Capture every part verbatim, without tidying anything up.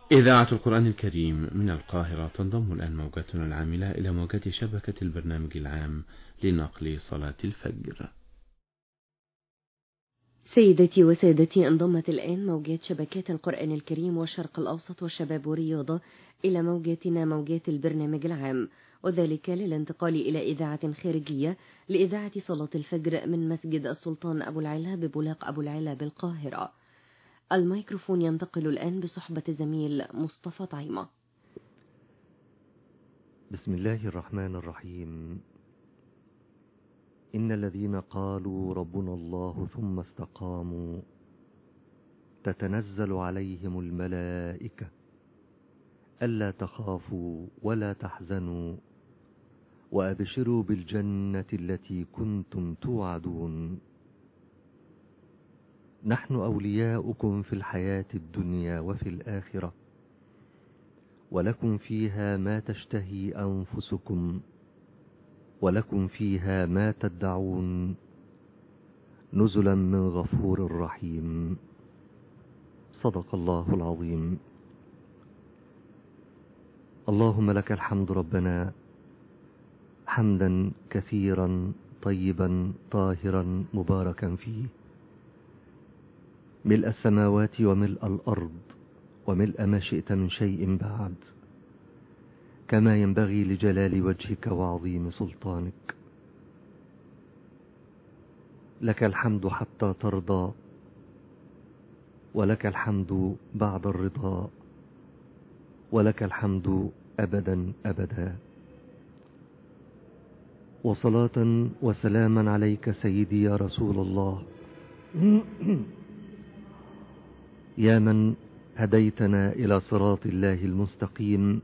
إذاعة القرآن الكريم من القاهرة تنضم الآن موجاتنا العاملة إلى موجات شبكة البرنامج العام لنقل صلاة الفجر. سيدتي وسادتي، انضمت الآن موجات شبكات القرآن الكريم والشرق الأوسط والشباب والرياضة إلى موجاتنا موجات البرنامج العام، وذلك للانتقال إلى إذاعة خارجية لإذاعة صلاة الفجر من مسجد السلطان أبو العلا ببولاق أبو العلا بالقاهرة. الميكروفون ينتقل الآن بصحبة زميل مصطفى طعيمة. بسم الله الرحمن الرحيم. إن الذين قالوا ربنا الله ثم استقاموا تتنزل عليهم الملائكة ألا تخافوا ولا تحزنوا وأبشروا بالجنة التي كنتم توعدون. نحن أولياؤكم في الحياة الدنيا وفي الآخرة، ولكم فيها ما تشتهي أنفسكم ولكم فيها ما تدعون، نزلا من غفور رحيم. صدق الله العظيم. اللهم لك الحمد ربنا حمدا كثيرا طيبا طاهرا مباركا فيه، ملء السماوات وملء الأرض وملء ما شئت من شيء بعد، كما ينبغي لجلال وجهك وعظيم سلطانك. لك الحمد حتى ترضى، ولك الحمد بعد الرضا، ولك الحمد أبدا أبدا. وصلاة وسلاما عليك سيدي يا رسول الله، يا من هديتنا إلى صراط الله المستقيم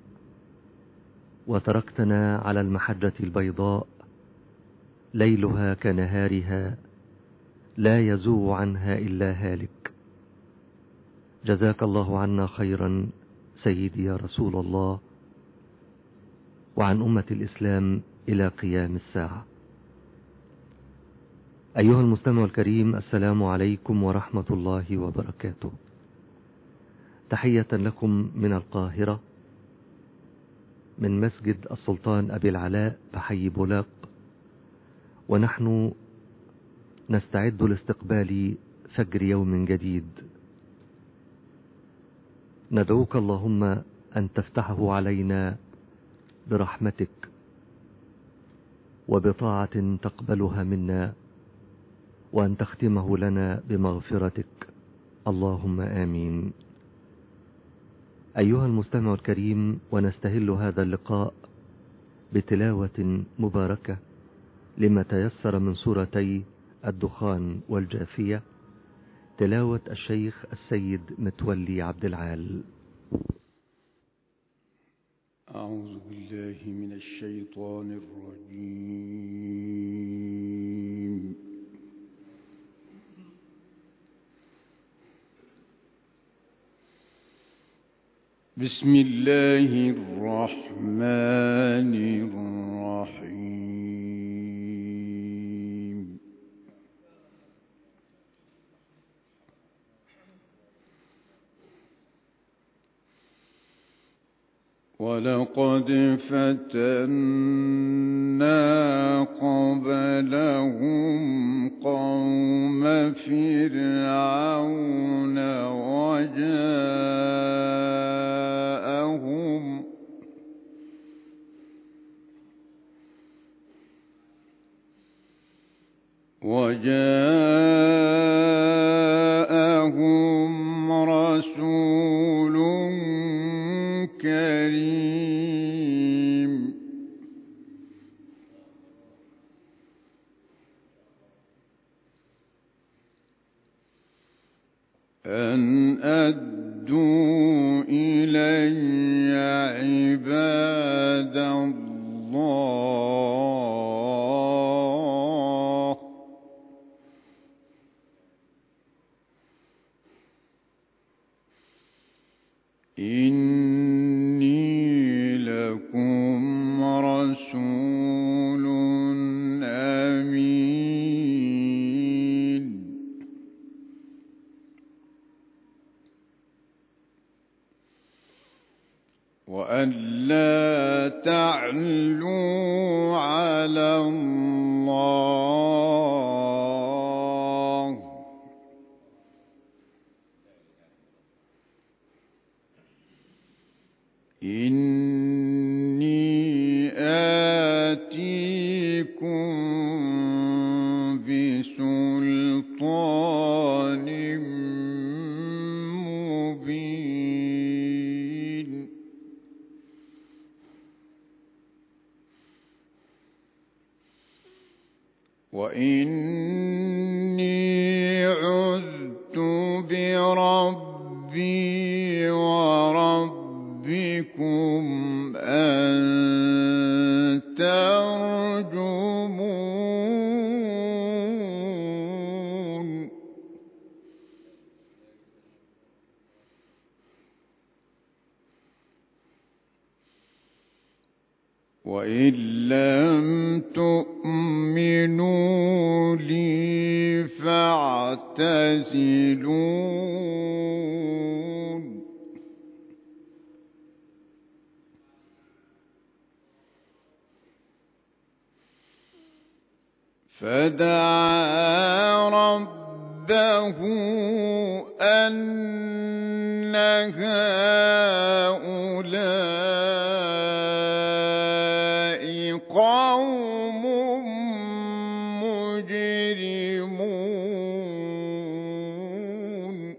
وتركتنا على المحجة البيضاء ليلها كنهارها لا يزوغ عنها إلا هالك. جزاك الله عنا خيرا سيدي يا رسول الله، وعن أمة الإسلام إلى قيام الساعة. أيها المستمع الكريم، السلام عليكم ورحمة الله وبركاته. تحية لكم من القاهرة من مسجد السلطان أبي العلاء بحي بولاق، ونحن نستعد لاستقبال فجر يوم جديد. ندعوك اللهم أن تفتحه علينا برحمتك وبطاعة تقبلها منا، وأن تختمه لنا بمغفرتك، اللهم آمين. أيها المستمع الكريم، ونستهل هذا اللقاء بتلاوة مباركة لما تيسر من سورتي الدخان والجاثية، تلاوة الشيخ السيد متولي عبد العال. أعوذ بالله من الشيطان الرجيم. بسم الله الرحمن الرحيم. ولقد فتنا قبلهم قوم فرعون وجاءهم وجاءهم رسول كريم أن أدوا إلي عباد الله إني لكم رسول أمين. وألا تعلوا على الله إني آتيكم بسلطان مبين وإني عذت بربي وربكم أن ترجمون وإن لم تؤمنوا لي فاعتزلون فدعا ربه أن هؤلاء قوم مجرمون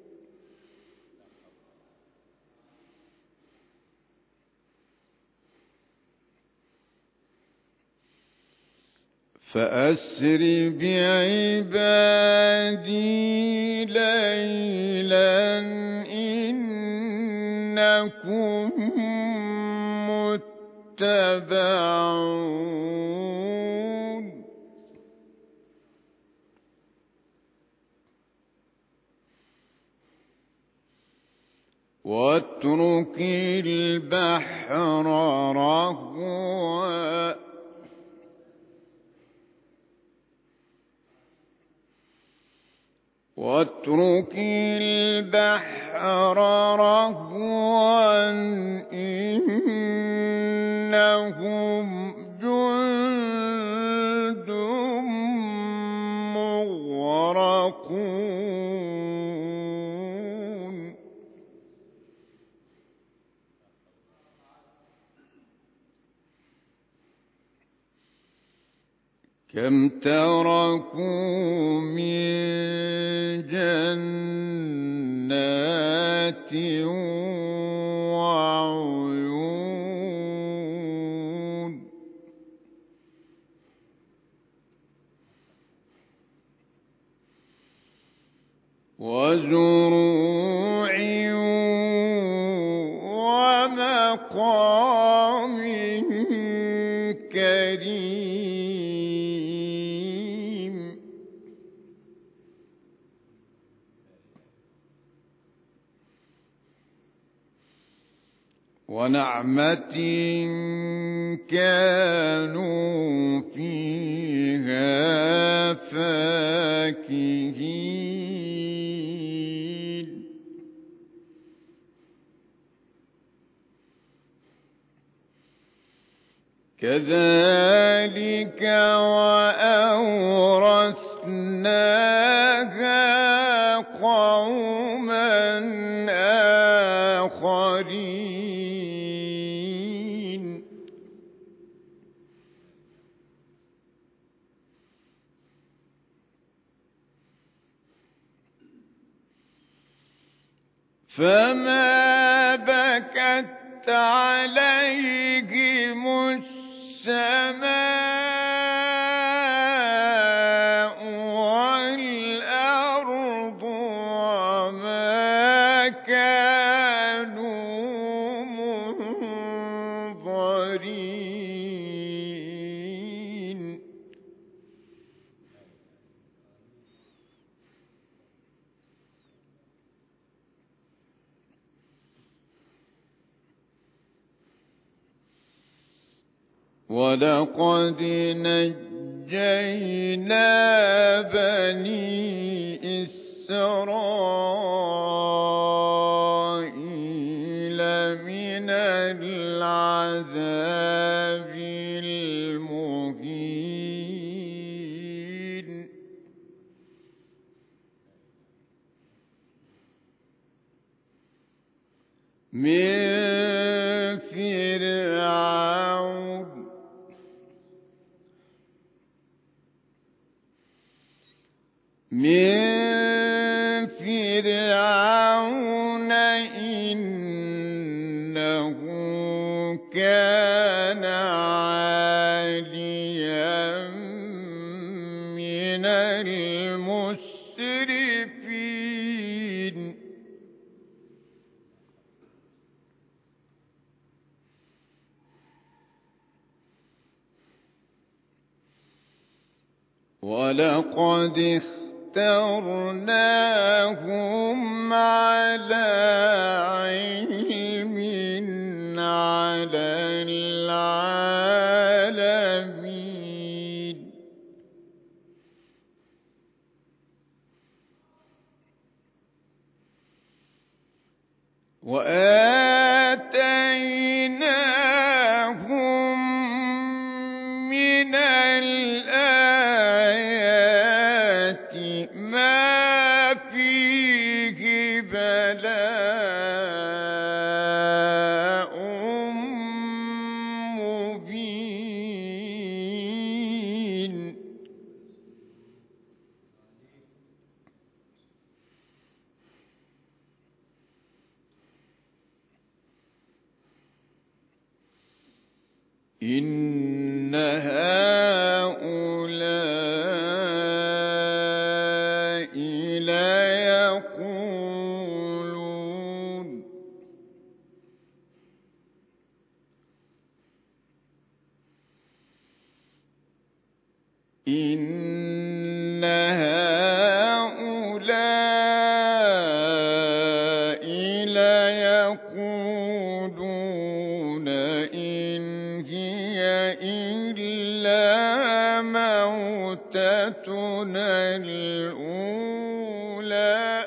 فأسر بعبادي ليلا إنكم متبعون واترك البحر رهوا واترك البحر رهوا إنهم جند مغرقون كم تركوا من جنات وعيون وزروع ومقام كريم ونعمة كانوا فيها فاكهين كذلك وأورثناها قوما آخرين فما بكت عليهم السماء والأرض وما كانوا منظرين ولقد نجينا بني إسرائيل من العذاب المهين من فرعون من فرعون إنه كان عاليا من المسرفين ولقد اخترناهم على علم على العالمين وآتيناهم من الآيات ما فيه بلاء مبين إن هؤلاء ليقولون إن هؤلاء ليقولون إن هي إلا موتتنا الأولى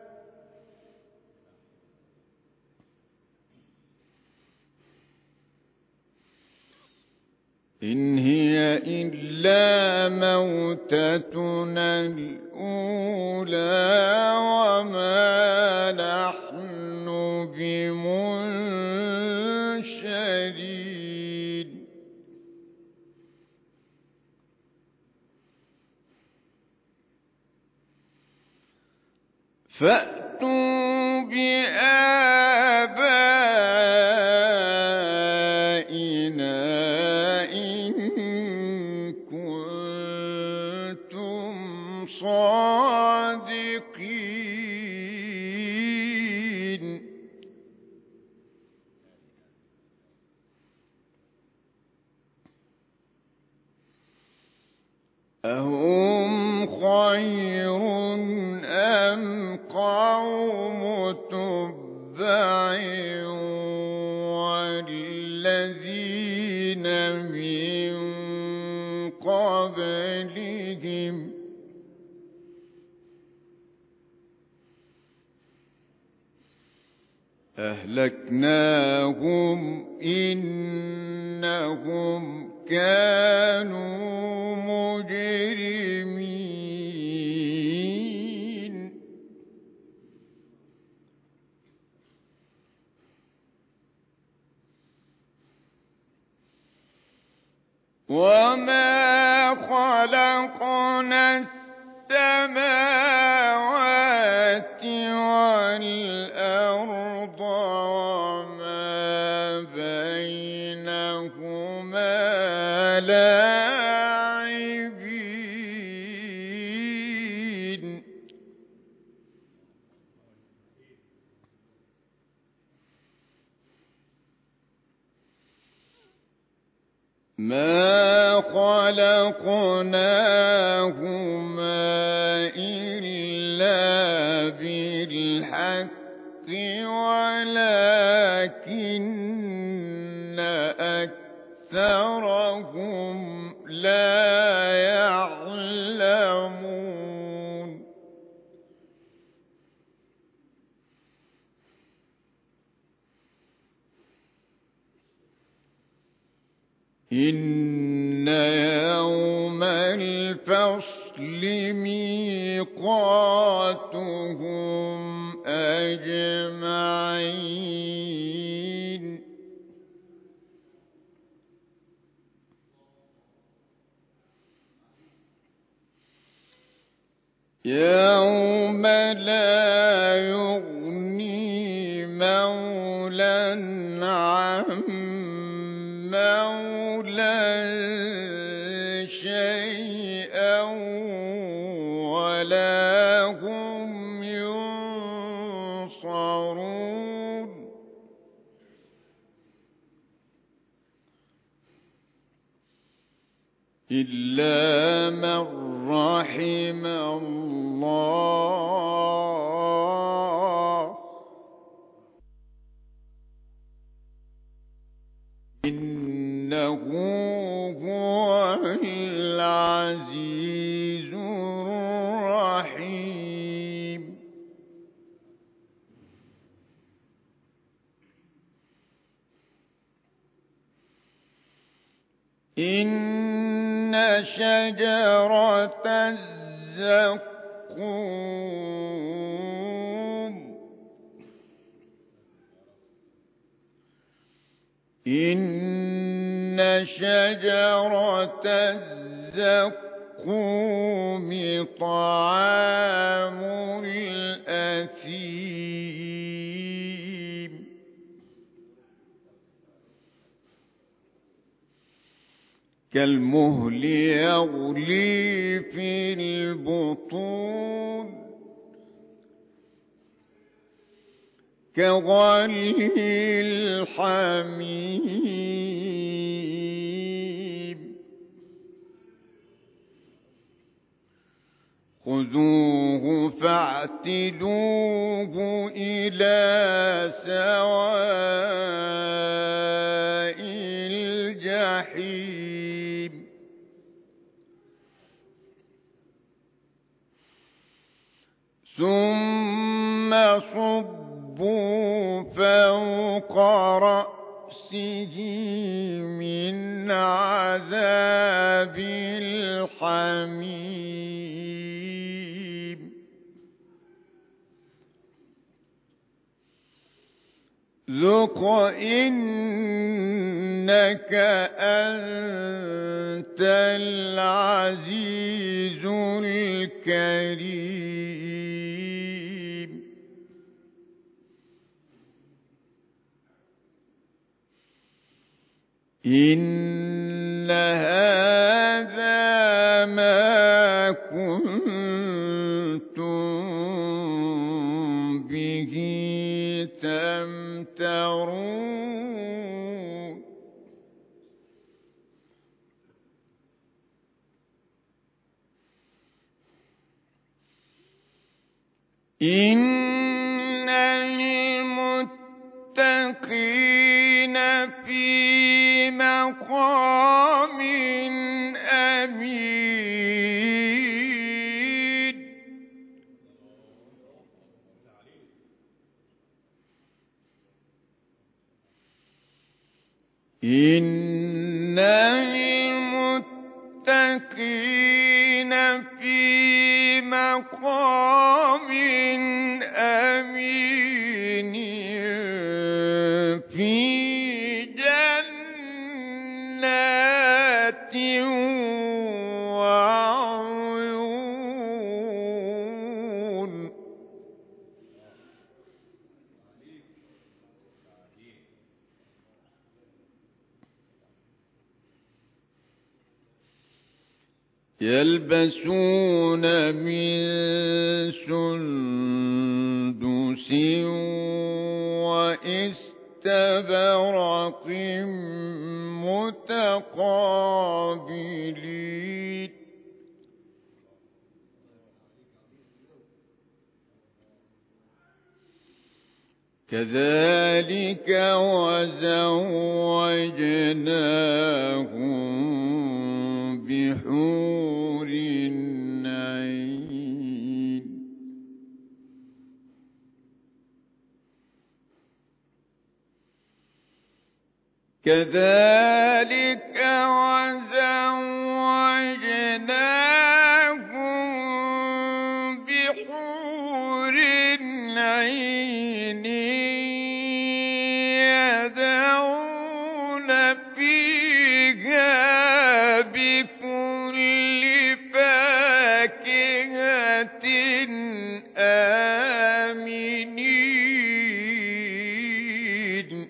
إن هي إلا موتتنا الأولى وما نحن بمنشرين فأتوا بآبائنا إن كنتم صادقين أهم خير أم قوم تبع والذين من قبلهم أهلكناهم إنهم كانوا مجرمين وما خلقنا السماوات والأرض وما بينهما لاعبين ما خلقناهما إلا بالحق ولكن أكثرهم لا يعلمون إن يوم الفصل ميقاتهم أجمعين يوم لا يغني مولى عن مولى شيئا ولا هم ينصرون إلا من رحم الله إنه هو العزيز الرحيم إن شجرة الزقوم إن شجرة الزقوم طعام الأثيم كالمهل يغلي في البطون كغلي الحميم خذوه فاعتلوه إلى سواء الجحيم ثم صبوا فوق رأسه من عذاب الحميم ذق إنك أنت العزيز الكريم إن هذا ما كنتم به تمترون إن المتقين في مقام أمين إن المتقين في مقام أمين في جنات وعيون يلبسون من سندس واستبرق متقابلين كذلك وزوجناهم بحور عين كذلك وزوجناهم بحور عين يدعون فيها بكل فاكهة آمنين.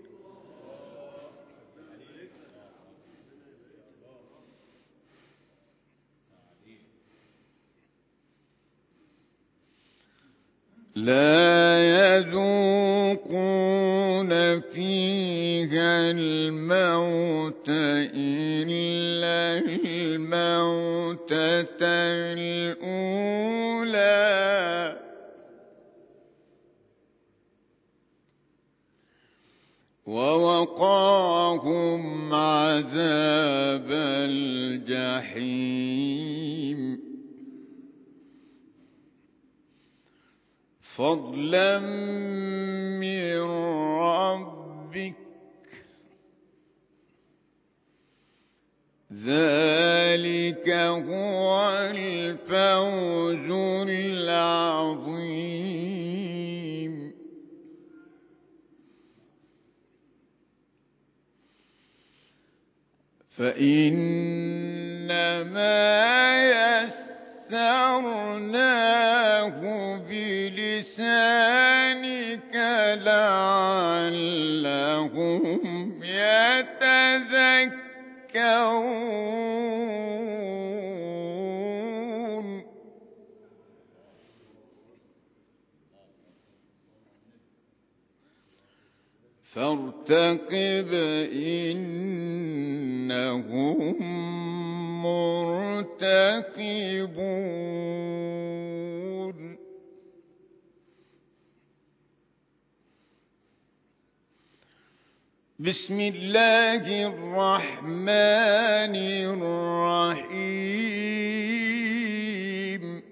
لا يذوقون فيها الموت إلا الموتة الأولى ووقاهم عذاب الجحيم فضلا من ربك ذلك هو الفوز العظيم. فإنما يسرناه بلسانك لعلهم يتذكرون. فارتقب إنهم مرتقبون. بسم الله الرحمن الرحيم.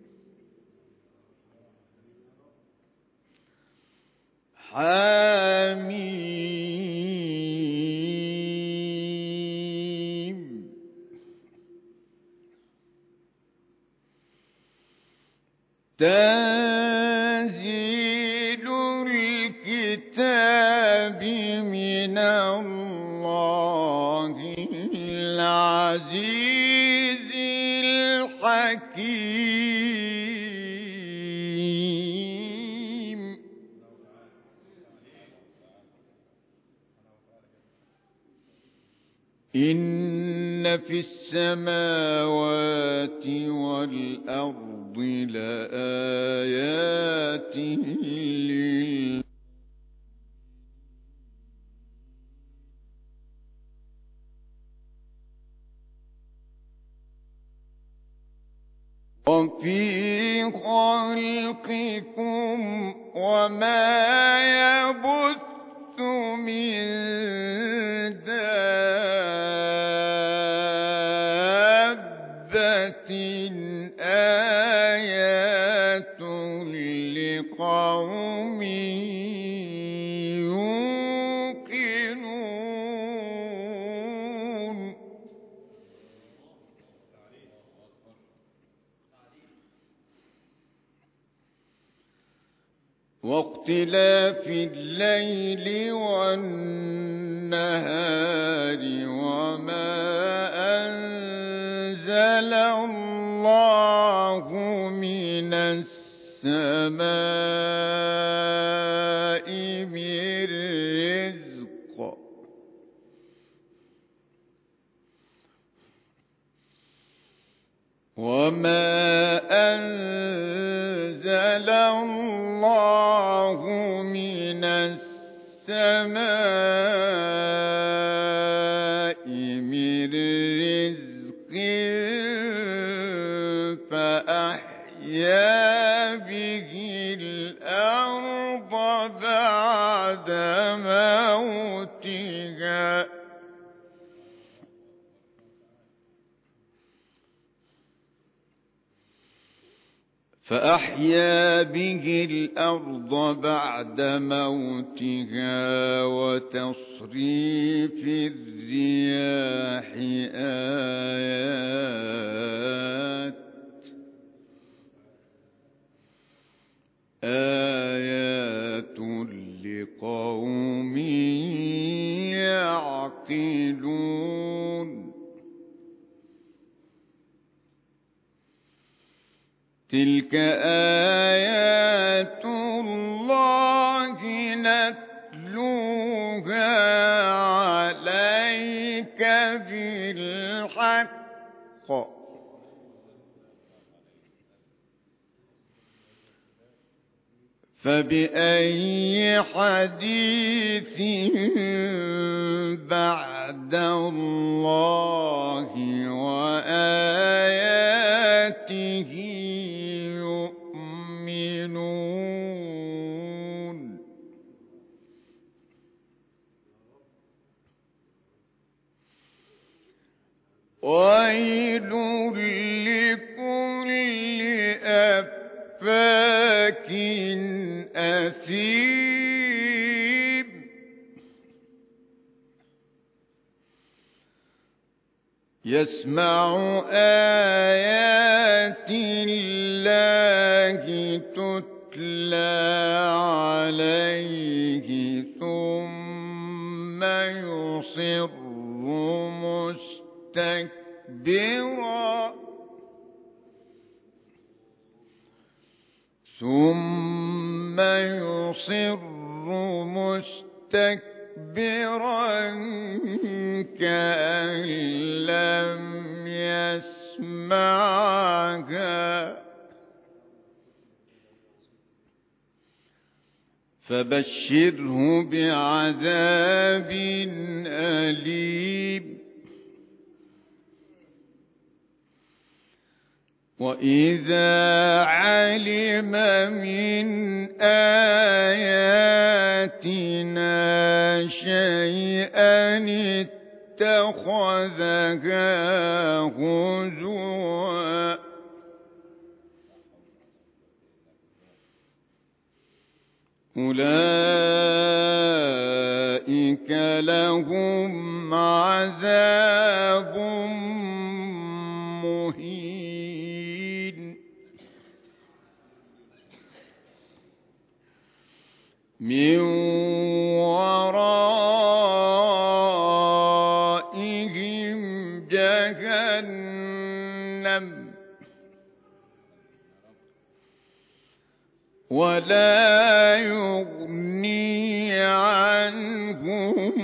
حميم. تنزيل الكتاب من الله العزيز الحكيم. إن في السماوات والأرض لآيات لل وفي خلقكم وما يبث من دابة آيات لقوم يوقنون. واختلاف الليل والنهار وما أنزل الله من السماء من رزق وما أنزل الله من السماء من رزق فأحيا به الأرض بعد موتها فأحيا به الأرض بعد موتها وتصريف الرياح آيات آيات لقوم يعقلون تلك آيات الله نتلوها عليك بالحق فبأي حديث بعد الله وآياته يؤمنون ويل لكل أفاك أثيم يسمع آيات الله تتلى عليه ثم يصر مستكبرا ثم يصر مستكبرا كأن لم يسمعها فبشره بعذاب أليم وإذا علم من آياتنا شيئا اتخذها هزوا أولئك لهم عذاب مهين من ورائهم جهنم ولا يغني عنهم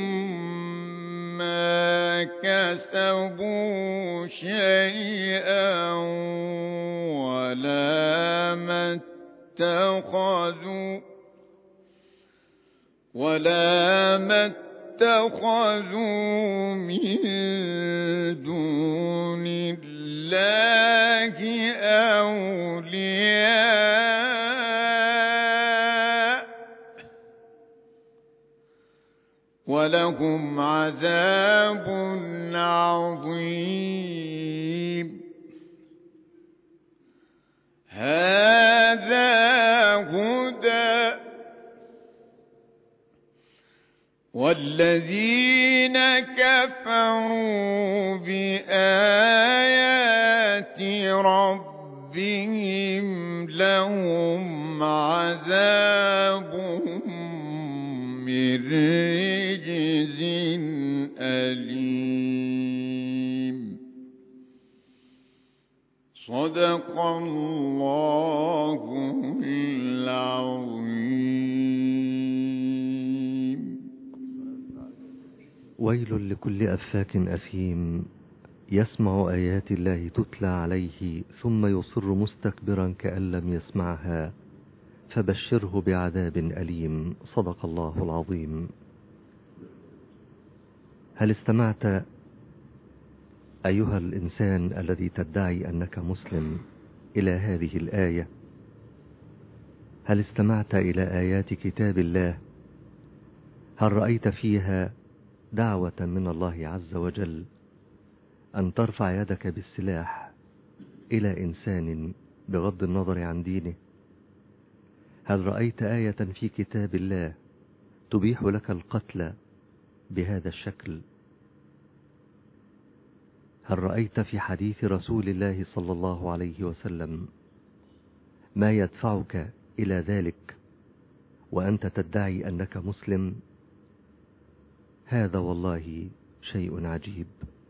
ما كسبوا شيئا ولا ما اتخذوا ولا ما اتخذوا من دون الله أولياء ولهم عذاب عظيم هذا هدى والذين كفروا بآيات ربهم لهم عذاب من رجز أليم صدق الله العظيم. ويل لكل أفاك أثيم يسمع آيات الله تتلى عليه ثم يصر مستكبرا كأن لم يسمعها فبشره بعذاب أليم. صدق الله العظيم. هل استمعت أيها الإنسان الذي تدعي أنك مسلم إلى هذه الآية؟ هل استمعت إلى آيات كتاب الله؟ هل رأيت فيها دعوة من الله عز وجل أن ترفع يدك بالسلاح إلى إنسان بغض النظر عن دينه؟ هل رأيت آية في كتاب الله تبيح لك القتل بهذا الشكل؟ هل رأيت في حديث رسول الله صلى الله عليه وسلم ما يدفعك إلى ذلك وأنت تدعي أنك مسلم؟ هذا والله شيء عجيب.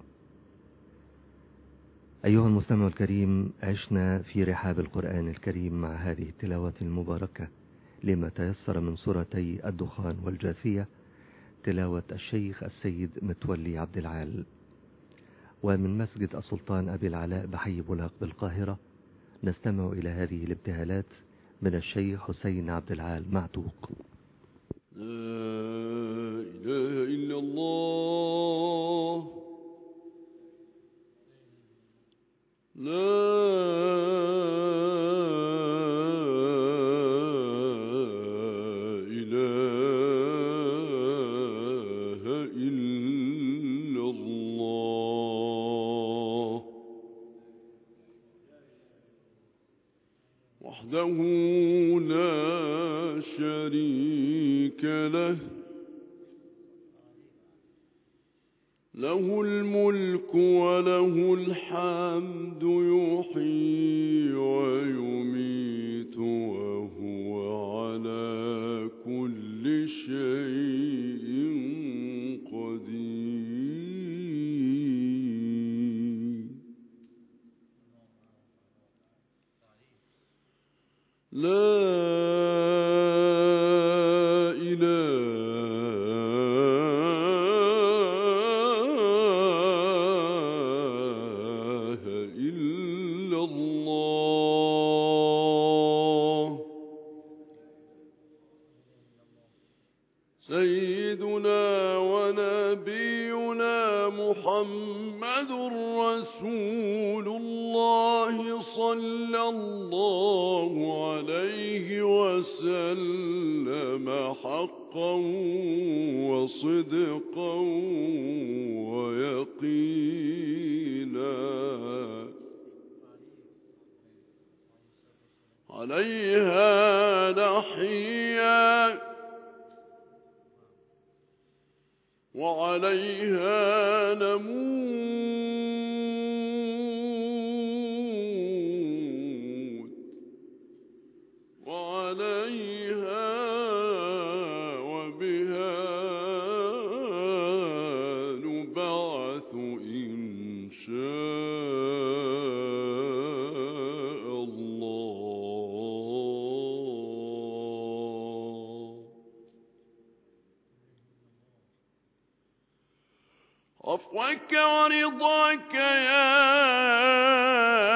أيها المستمع الكريم، عشنا في رحاب القرآن الكريم مع هذه التلاوة المباركة لما تيسر من سورتي الدخان والجاثية، تلاوة الشيخ السيد متولي عبد العال. ومن مسجد السلطان أبي العلاء بحي بولاق بالقاهرة نستمع إلى هذه الابتهالات من الشيخ حسين عبد العال معتوق. لا إله إلا الله، لا إله إلا الله وحده لا شريك له، له الملك وله الحمد، يحيي ويميت وهو على كل شيء قدير. لا سيدنا ونبينا محمد رسول الله صلى الله عليه وسلم حقا وصدقا ويقينا، عليها نحيا وعليها نموت وعليها وبها نبعث إن شاء الله. عفوك ورضاك يا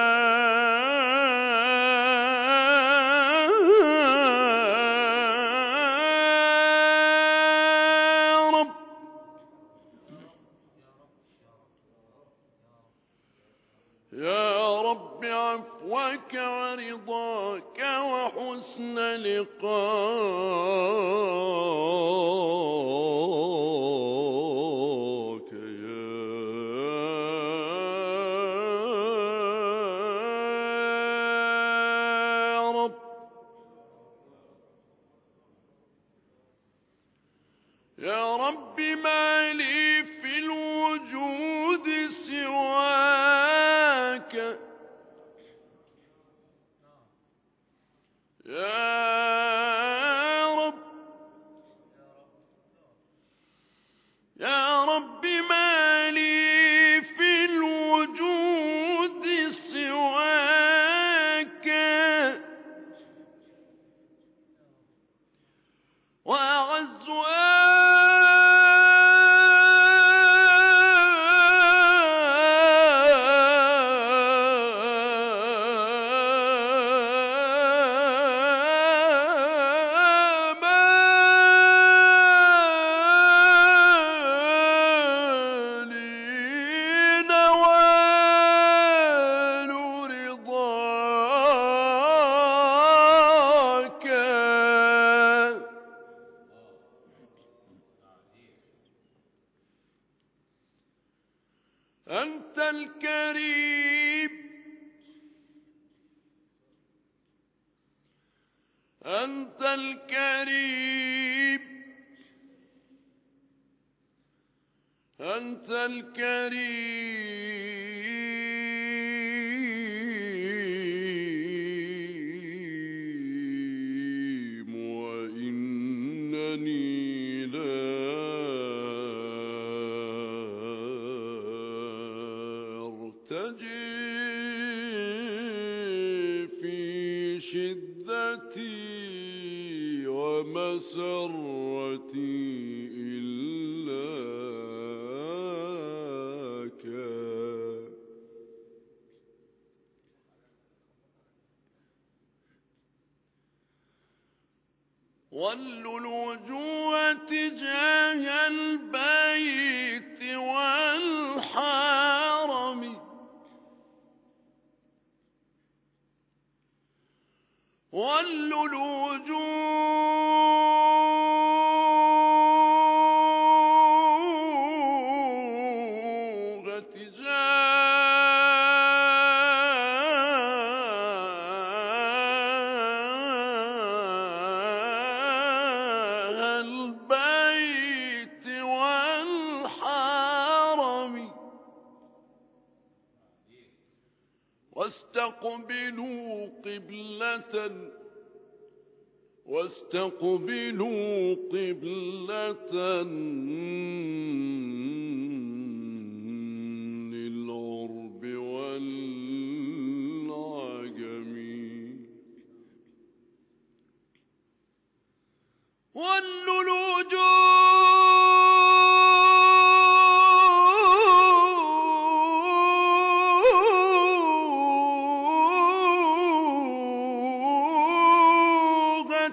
رب، يا رب عفوك ورضاك وحسن لقاك يا رب. يا رب ما لي في الوجود سواك، يا رب يا رب ما لي في الوجود سواك، وأعز أنت الكريم أنت الكريم أنت الكريم وإنني لا أرتجي في شدتي ومسرتي إلاك ولوا الوجوه تجاه البيت والحرم ولوا الوجوه تجاه البيت والحرم واستقبلوا قبلة واستقبلوا قبلة للعرب والعجم ولوا الوجوه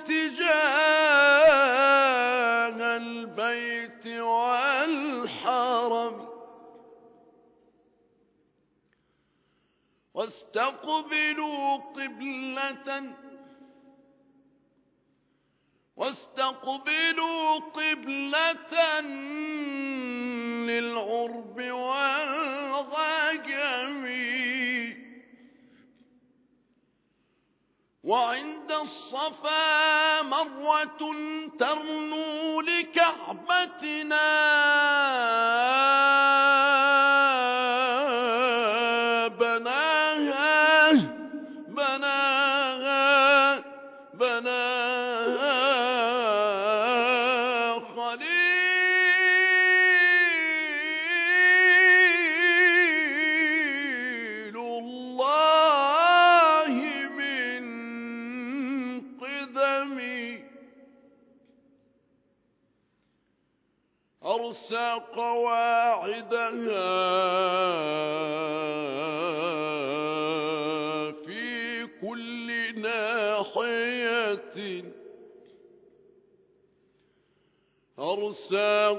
تجاه البيت والحرم واستقبلوا قبلة واستقبلوا قبلة للعرب والعجم وعند الصفا مرة ترنو لكعبتنا بناها بناها بناها خليل الله من قدمي أرسى قواعدها في كل ناحية أرسى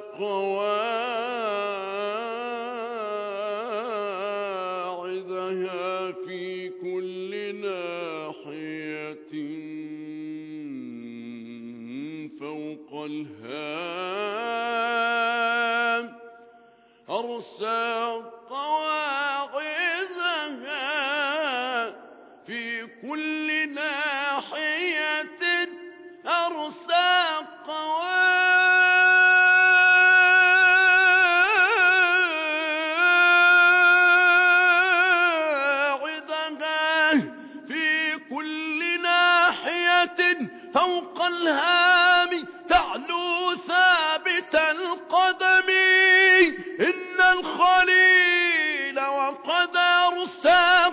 قواعدها في كل ناحية فوق الهام أرسى قواعدها في كل ناحية أرسى قواعدها في كل ناحية فوق الهام تعلو ثابت القدم إن الخليل وقد أرسى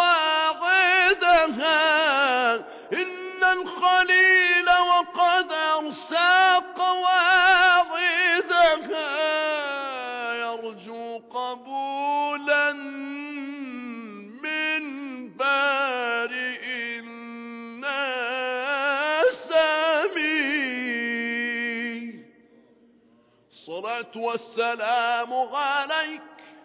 قواعدها إن الخليل وقد أرسى قواعدها يرجو قبولا من بارئ الناس الصلاة والسلام عليك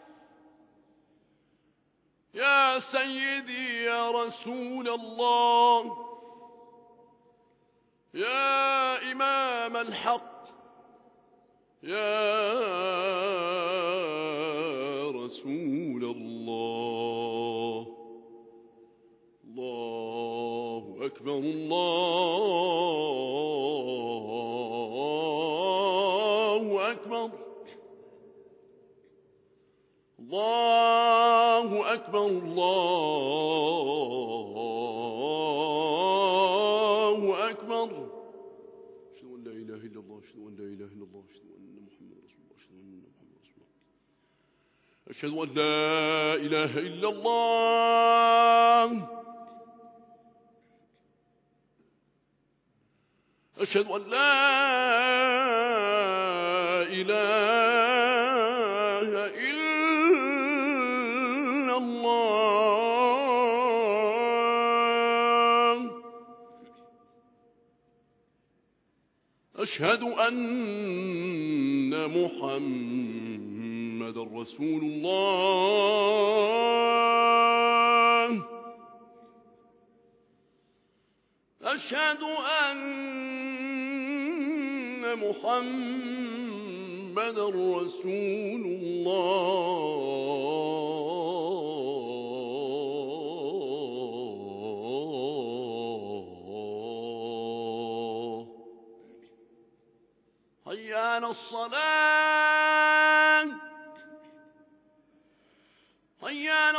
يا سيدي يا رسول الله يا إمام الحق يا رسول الله الله أكبر الله أكبر الله أكبر الله أكبر. أشهد أن لا إله إلا الله أشهد أن لا إله إلا الله أشهد أن محمد رسول الله أشهد أن محمد رسول الله أشهد أن لا إله إلا الله أشهد أن لا إله إلا الله أشهد أن محمد رسول الله أشهد أن محمد رسول الله. حي على الصلاة حي على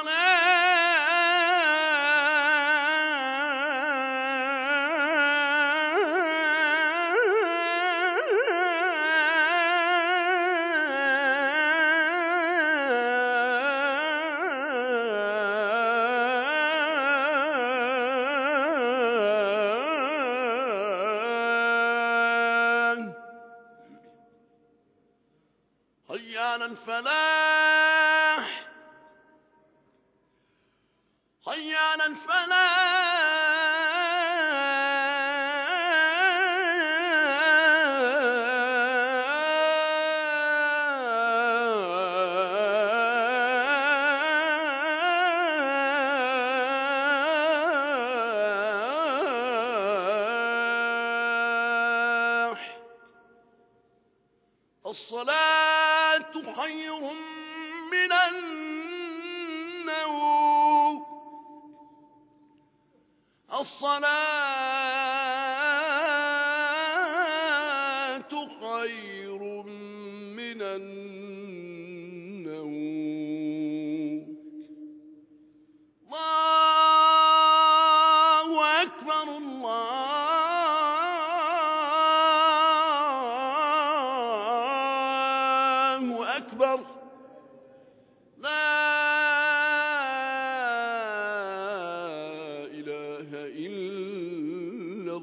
حي على الفلاح حي على الفلاح. الصلاة خير من النوم الصلاة خير من النوم. الله أكبر الله أكبر. لا إله إلا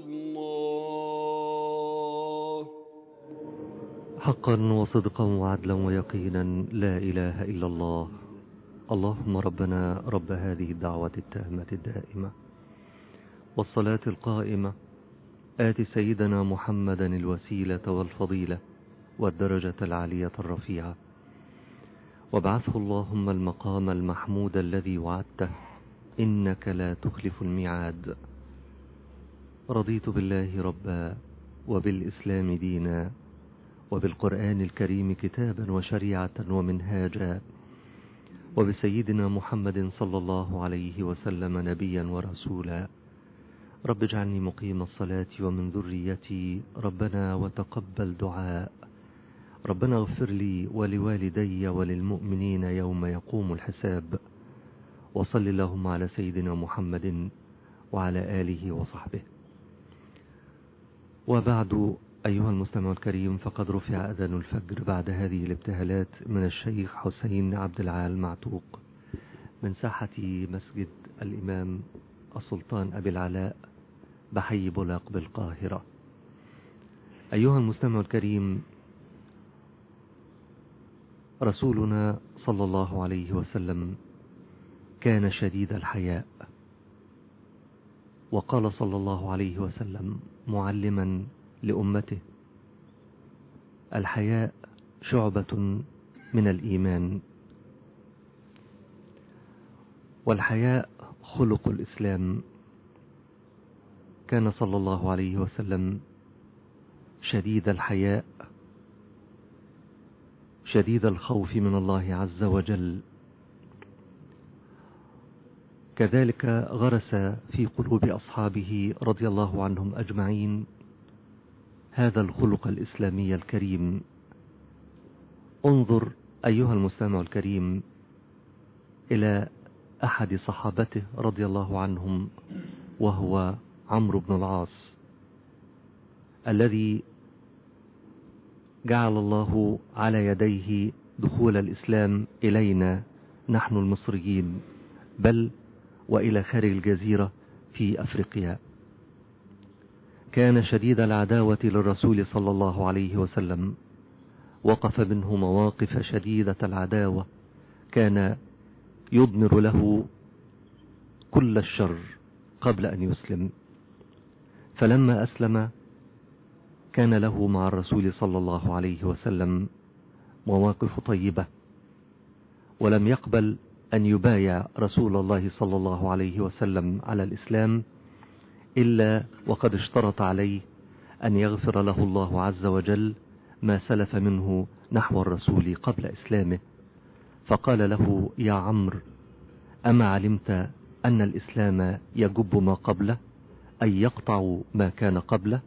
الله. حقا وصدقا وعدلا ويقينا لا إله إلا الله. اللهم ربنا رب هذه الدعوة التامة الدائمة والصلاة القائمة آت سيدنا محمدا الوسيلة والفضيلة والدرجة العالية الرفيعة وابعثه اللهم المقام المحمود الذي وعدته إنك لا تخلف الميعاد. رضيت بالله ربا وبالإسلام دينا وبالقرآن الكريم كتابا وشريعة ومنهاجا وبسيدنا محمد صلى الله عليه وسلم نبيا ورسولا. رب اجعلني مقيم الصلاة ومن ذريتي ربنا وتقبل دعاء. ربنا اغفر لي ولوالدي وللمؤمنين يوم يقوم الحساب. وصل اللهم على سيدنا محمد وعلى آله وصحبه. وبعد أيها المستمع الكريم، فقد رفع أذان الفجر بعد هذه الابتهالات من الشيخ حسين عبد العال معتوق من ساحة مسجد الإمام السلطان أبي العلاء بحي بولاق بالقاهرة. أيها المستمع الكريم، رسولنا صلى الله عليه وسلم كان شديد الحياء، وقال صلى الله عليه وسلم معلما لأمته: الحياء شعبة من الإيمان. والحياء خلق الإسلام. كان صلى الله عليه وسلم شديد الحياء، شديد الخوف من الله عز وجل. كذلك غرس في قلوب أصحابه رضي الله عنهم أجمعين هذا الخلق الإسلامي الكريم انظر أيها المستمع الكريم إلى أحد صحابته رضي الله عنهم، وهو عمرو بن العاص، الذي جعل الله على يديه دخول الإسلام إلينا نحن المصريين، بل وإلى خارج الجزيرة في أفريقيا. كان شديد العداوة للرسول صلى الله عليه وسلم، وقف منه مواقف شديدة العداوة، كان يضمر له كل الشر قبل أن يسلم. فلما أسلم كان له مع الرسول صلى الله عليه وسلم مواقف طيبة، ولم يقبل أن يبايع رسول الله صلى الله عليه وسلم على الإسلام إلا وقد اشترط عليه أن يغفر له الله عز وجل ما سلف منه نحو الرسول قبل إسلامه. فقال له: يا عمرو، أما علمت أن الإسلام يجب ما قبله، أي يقطع ما كان قبله؟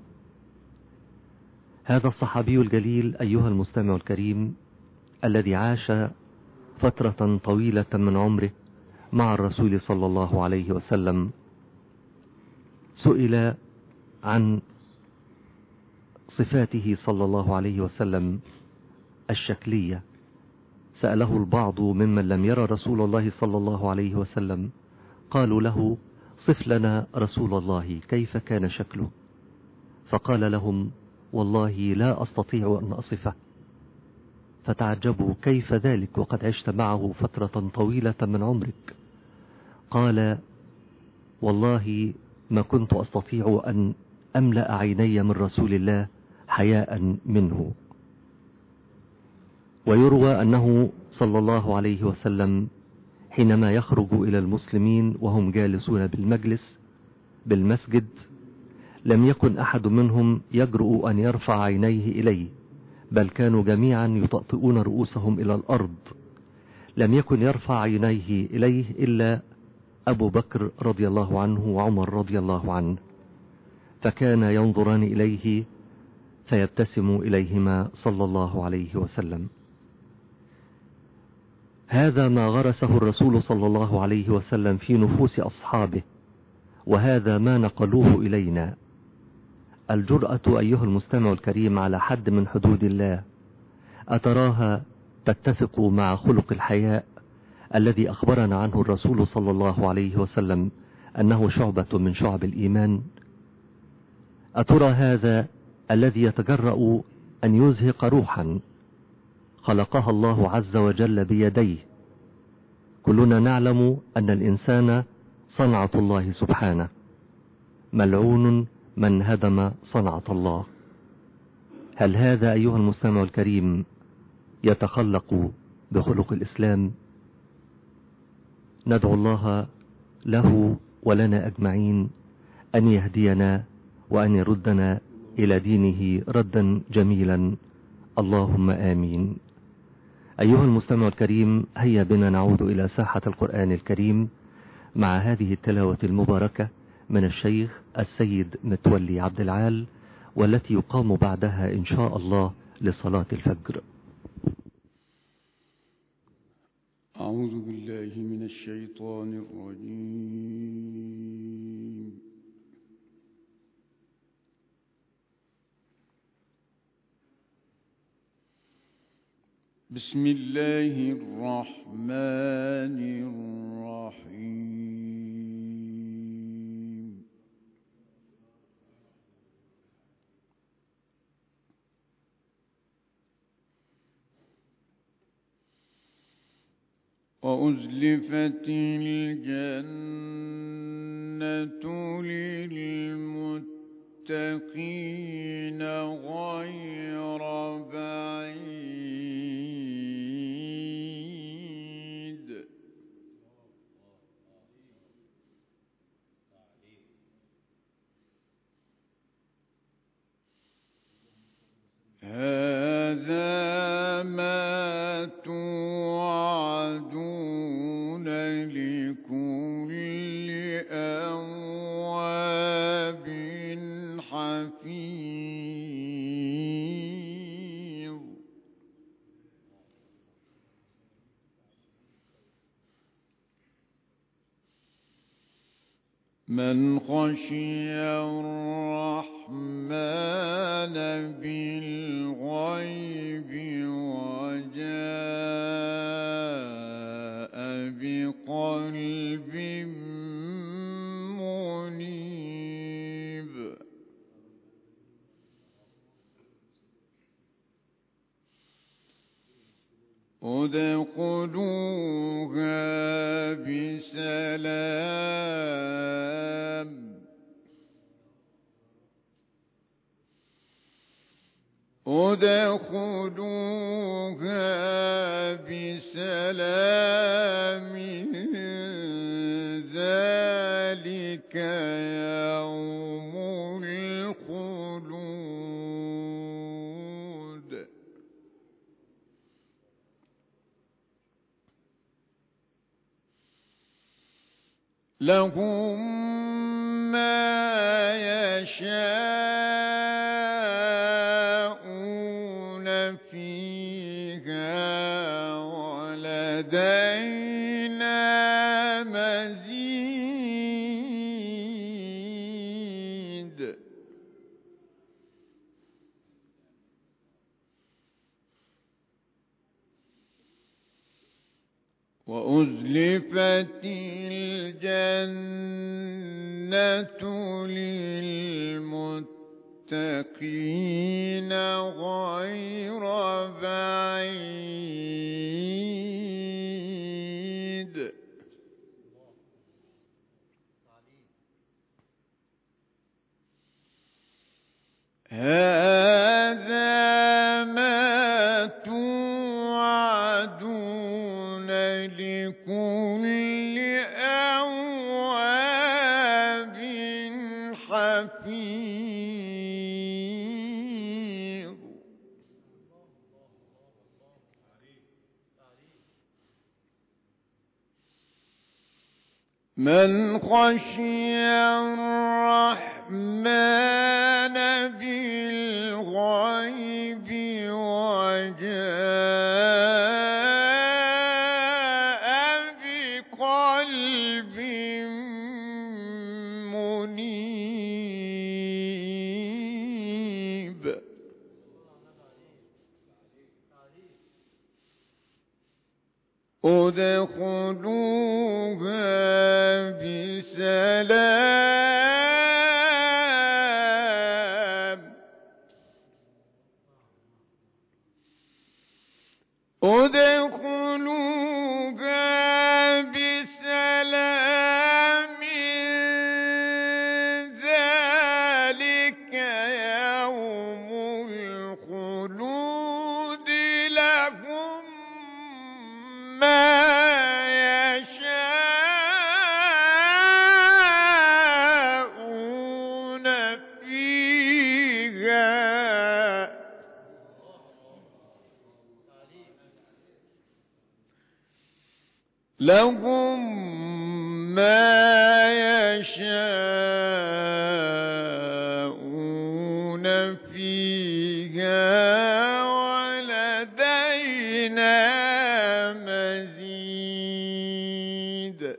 هذا الصحابي الجليل أيها المستمع الكريم، الذي عاش فترة طويلة من عمره مع الرسول صلى الله عليه وسلم، سئل عن صفاته صلى الله عليه وسلم الشكلية. سأله البعض ممن لم يرى رسول الله صلى الله عليه وسلم، قالوا له: صف لنا رسول الله، كيف كان شكله؟ فقال لهم: والله لا أستطيع أن أصفه. فتعجبوا: كيف ذلك وقد عشت معه فترة طويلة من عمرك؟ قال: والله ما كنت أستطيع أن أملأ عيني من رسول الله حياء منه. ويروى أنه صلى الله عليه وسلم حينما يخرج إلى المسلمين وهم جالسون بالمجلس بالمسجد، لم يكن أحد منهم يجرؤ أن يرفع عينيه إليه، بل كانوا جميعا يطأطئون رؤوسهم إلى الأرض. لم يكن يرفع عينيه إليه إلا أبو بكر رضي الله عنه وعمر رضي الله عنه، فكان ينظران إليه فيبتسم إليهما صلى الله عليه وسلم. هذا ما غرسه الرسول صلى الله عليه وسلم في نفوس أصحابه، وهذا ما نقلوه إلينا. الجرأة أيها المستمع الكريم على حد من حدود الله، أتراها تتفق مع خلق الحياء الذي أخبرنا عنه الرسول صلى الله عليه وسلم أنه شعبة من شعب الإيمان؟ أترى هذا الذي يتجرأ أن يزهق روحا خلقها الله عز وجل بيديه؟ كلنا نعلم أن الإنسان صنعة الله سبحانه، ملعون من هدم صنعة الله. هل هذا أيها المستمع الكريم يتخلق بخلق الإسلام؟ ندعو الله له ولنا أجمعين أن يهدينا وأن يردنا إلى دينه ردا جميلا، اللهم آمين. أيها المستمع الكريم، هيا بنا نعود إلى ساحة القرآن الكريم مع هذه التلاوة المباركة من الشيخ السيد متولي عبد العال، والتي يقام بعدها إن شاء الله لصلاة الفجر. أعوذ بالله من الشيطان الرجيم. بسم الله الرحمن الرحيم. وأزلفت الجنة للمتقين غير بعيد. هذا ما توعدون لكل أواب حفيظ. من خشي الرحمن بالغيب وجاء بقلب منيب ادخلوها بسلام ادخلوها بسلام ذلك يوم الخلود لهم ما يشاءون فيها ولدينا مزيد وأزلفت الجنة للمتقين غير بعيد هذا ما توعدون لكل أواب حفيظ من خشي الرحمن بالغيب وجاء بقلب منيب ادخلوها بسلام ادخلوها بسلام ذلك يوم الخلود لهم ما يشاءون فيها لهم ما يشاءون فيها ولدينا مزيد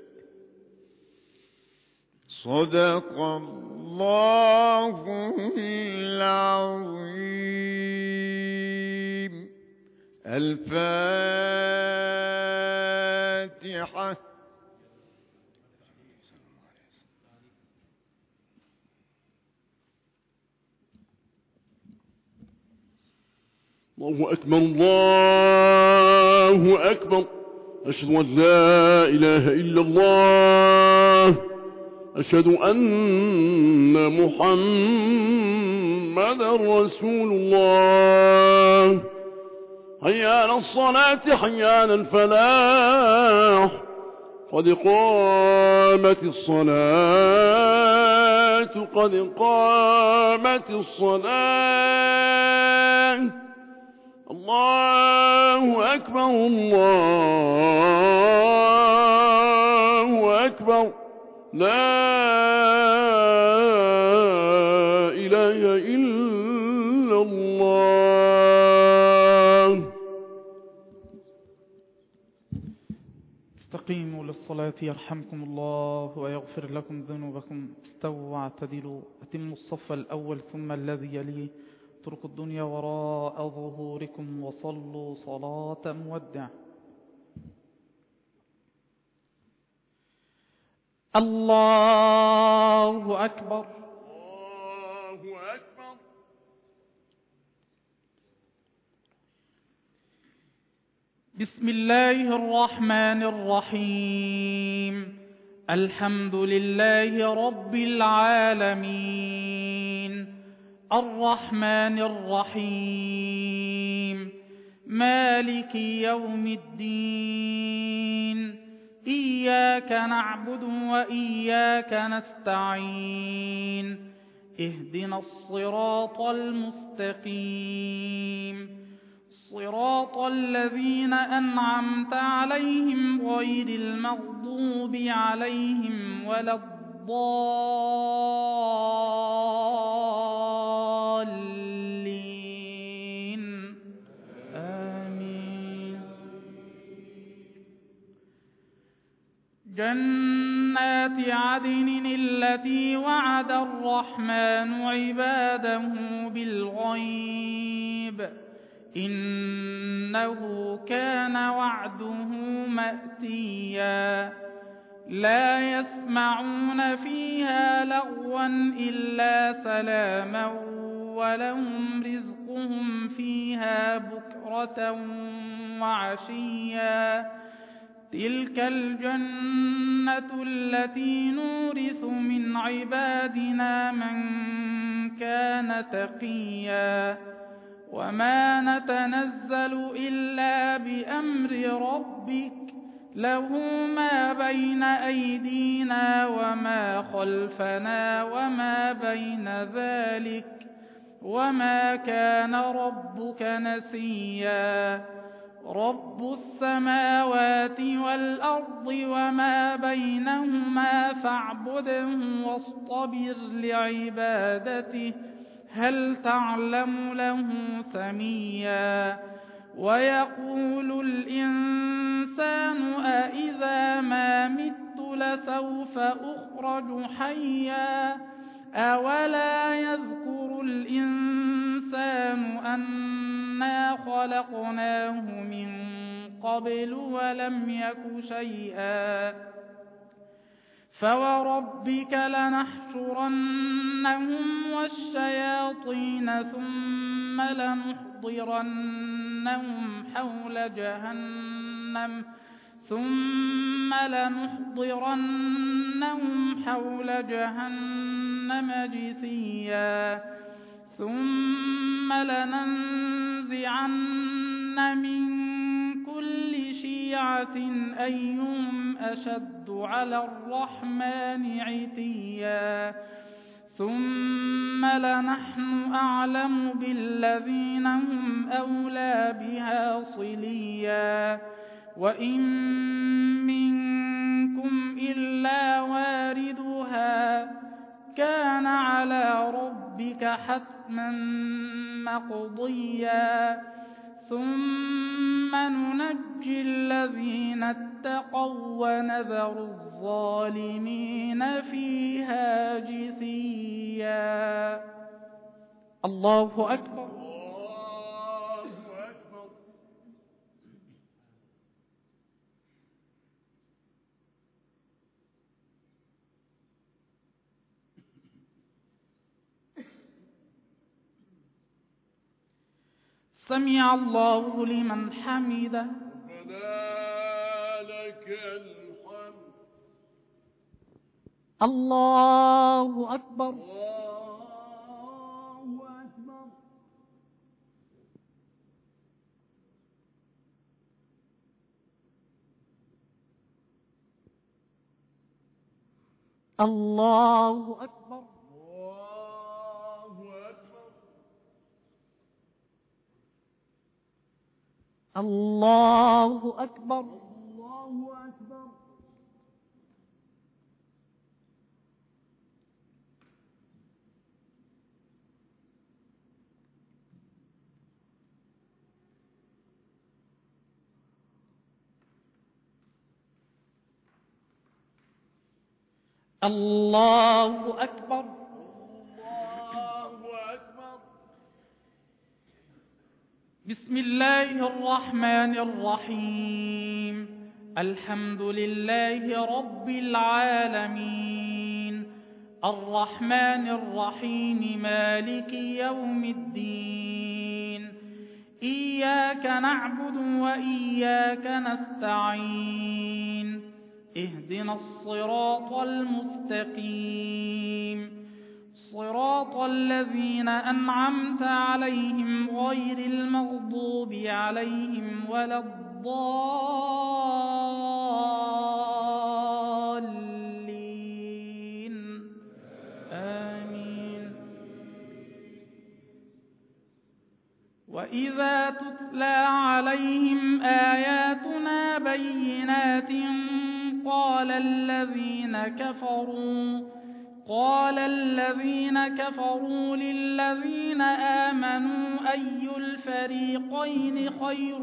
صدق الله العظيم. الفاتحة. الله أكبر الله أكبر أشهد أن لا إله إلا الله أشهد أن محمدا رسول الله حي على الصلاة حي على الفلاح قد قامت الصلاة قد قامت الصلاة الله أكبر الله أكبر لا إله إلا الله. استقيموا للصلاة يرحمكم الله ويغفر لكم ذنوبكم. استووا واعتدلوا. أتموا الصف الأول ثم الذي يليه. اتركوا الدنيا وراء ظهوركم وصلوا صلاة مودع. الله أكبر. الله أكبر. بسم الله الرحمن الرحيم. الحمد لله رب العالمين الرحمن الرحيم مالك يوم الدين. إياك نعبد وإياك نستعين. اهدنا الصراط المستقيم صراط الذين أنعمت عليهم غير المغضوب عليهم ولا الضالين. آمين. جنات عدن التي وعد الرحمن عباده بالغيب إنه كان وعده مأتيا. لا يسمعون فيها لغوا إلا سلاما ولهم رزقهم فيها بكرة وعشيا. تلك الجنة التي نورث من عبادنا من كان تقيا. وما نتنزل إلا بأمر ربك له ما بين أيدينا وما خلفنا وما بين ذلك وما كان ربك نسيا. رب السماوات والأرض وما بينهما فاعبده واصطبر لعبادته هل تعلم له سميا. ويقول الإنسان أإذا ما مت لسوف أخرج حيا. أولا يذكر الإنسان أنا خلقناه من قبل ولم يك شيئا. فوربك لنحشرنهم والشياطين ثم لنحضرنهم حول جهنم ثم لنحضرنهم حول جهنم جثيا. ثم لننزعن من كل شيعة أيهم أشد على الرحمن عتيا. ثم لنحن أعلم بالذين هم أولى بها صليا. وإن منكم إلا واردها كان على ربك حتما مقضيا. ثم ننجي الذين اتقوا ونذر الظالمين فيها جثيا. الله أكبر. الله أكبر. سمع الله لمن حمده. ربنا لك الحمد. الله أكبر. الله أكبر. الله أكبر. الله أكبر. الله أكبر. الله أكبر. بسم الله الرحمن الرحيم. الحمد لله رب العالمين، الرحمن الرحيم، مالك يوم الدين، إياك نعبد وإياك نستعين، اهدنا الصراط المستقيم، صراط الذين أنعمت عليهم غير المغضوب عليهم ولا الضالين، آمين. وإذا تتلى عليهم آياتنا بينات قال الذين كفروا قال الذين كفروا للذين آمنوا أي الفريقين خير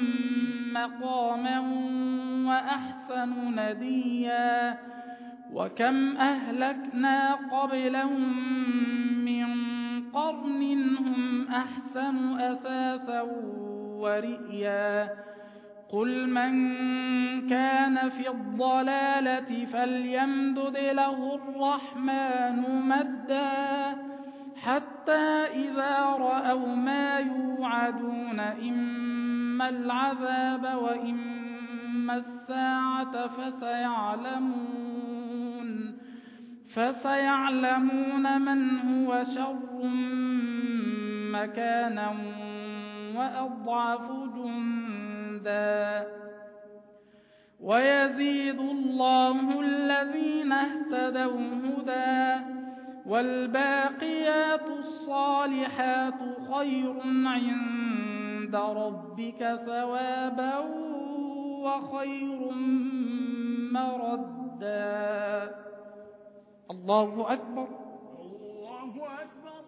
مقاما وأحسن نديا وكم أهلكنا قبلهم من قرن هم أحسن أثاثا ورئيا قل من كان في الضلالة فليمدد له الرحمن مدا حتى إذا رأوا ما يوعدون إما العذاب وإما الساعة فسيعلمون فسيعلمون من هو شر مكانا وأضعف جندا ويزيد الله الذين اهتدوا هدى والباقيات الصالحات خير عند ربك ثوابا وخير مردا. الله أكبر. الله أكبر.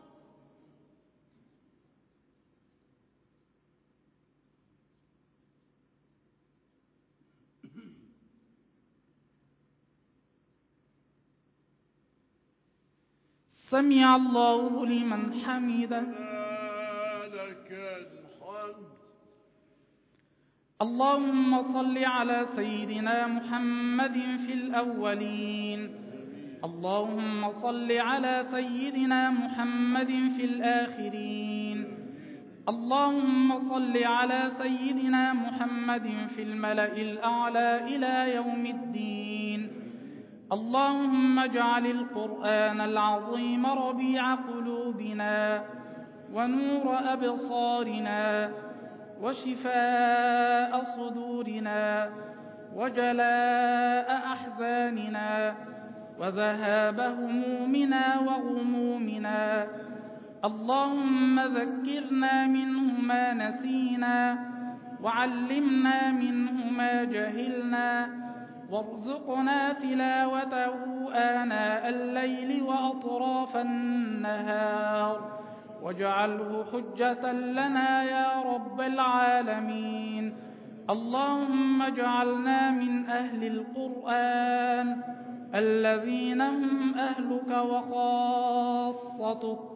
سمع الله لمن حمده. لك الحمد. اللهم صل على سيدنا محمد في الأولين، اللهم صل على سيدنا محمد في الآخرين، اللهم صل على سيدنا محمد في الملأ الأعلى إلى يوم الدين. اللهم اجعل القرآن العظيم ربيع قلوبنا ونور أبصارنا وشفاء صدورنا وجلاء أحزاننا وذهاب همومنا وغمومنا. اللهم ذكرنا منه ما نسينا وعلمنا منه ما جهلنا وارزقنا تلاوته آناء الليل وأطراف النهار واجعله حجة لنا يا رب العالمين. اللهم اجعلنا من أهل القرآن الذين هم أهلك وخاصتك.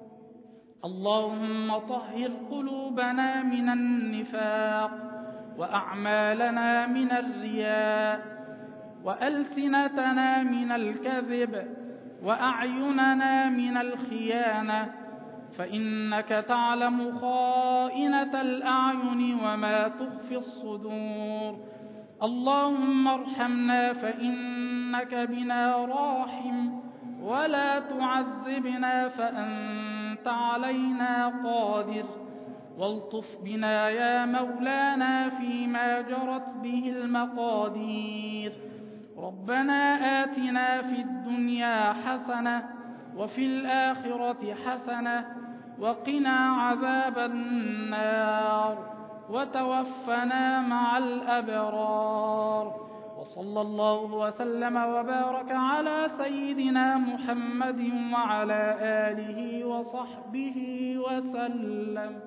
اللهم طهر قلوبنا من النفاق وأعمالنا من الرياء وألسنتنا من الكذب وأعيننا من الخيانة، فإنك تعلم خائنة الأعين وما تخفي الصدور. اللهم ارحمنا فإنك بنا راحم ولا تعذبنا فأنت علينا قادر، والطف بنا يا مولانا فيما جرت به المقادير. ربنا آتنا في الدنيا حسنة وفي الآخرة حسنة وقنا عذاب النار وتوفنا مع الأبرار. وصلى الله وسلم وبارك على سيدنا محمد وعلى آله وصحبه وسلم.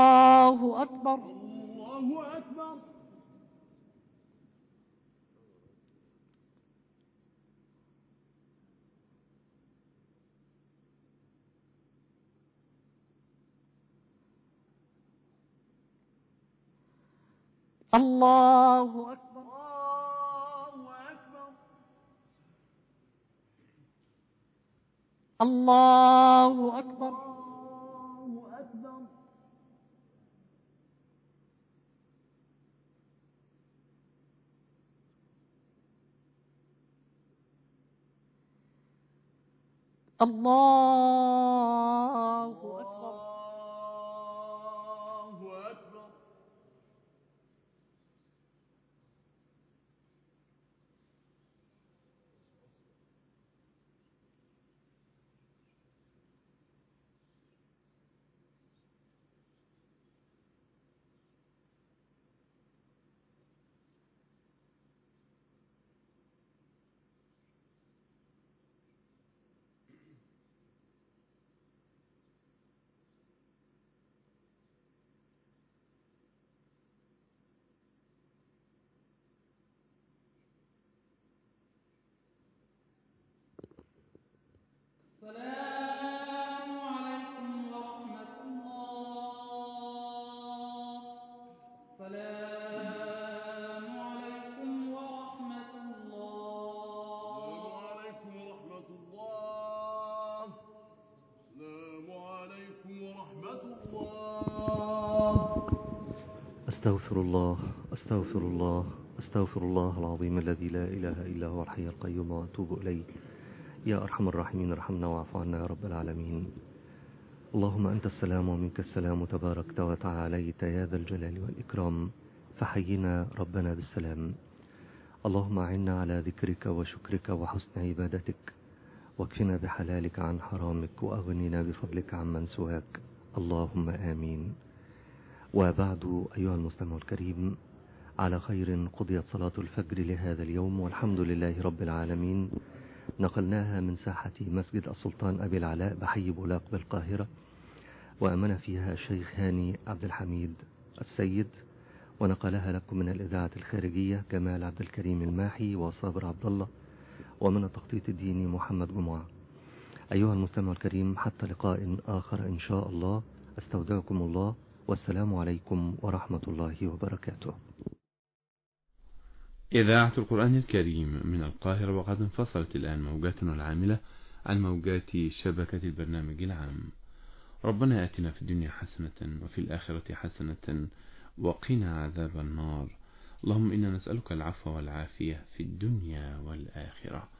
الله أكبر. الله أكبر. الله أكبر الله أكبر الله أكبر السلام عليكم ورحمة الله. السلام عليكم ورحمة الله. السلام عليكم ورحمة الله. أستغفر الله أستغفر الله أستغفر الله العظيم الذي لا إله إلا هو الحي القيوم وأتوب إليه. يا أرحم الراحمين ارحمنا واعف عنا يا رب العالمين. اللهم أنت السلام ومنك السلام تباركت وتعاليت يا ذا الجلال والإكرام، فحينا ربنا بالسلام. اللهم أعنا على ذكرك وشكرك وحسن عبادتك، واكفنا بحلالك عن حرامك، وأغننا بفضلك عمن سواك، اللهم آمين. وبعد أيها المستمع الكريم، على خير قضيت صلاة الفجر لهذا اليوم والحمد لله رب العالمين. نقلناها من ساحة مسجد السلطان أبي العلاء بحي بولاق بالقاهرة، وأمن فيها الشيخ هاني عبد الحميد السيد، ونقلها لكم من الإذاعة الخارجية جمال عبد الكريم الماحي وصابر عبد الله، ومن التخطيط الديني محمد جمعة. أيها المستمع الكريم، حتى لقاء آخر إن شاء الله، أستودعكم الله، والسلام عليكم ورحمة الله وبركاته. إذاعة القرآن الكريم من القاهرة، وقد انفصلت الآن موجاتنا العاملة عن موجات شبكة البرنامج العام. ربنا آتنا في الدنيا حسنة وفي الآخرة حسنة وقنا عذاب النار. اللهم إنا نسألك العفو والعافية في الدنيا والآخرة.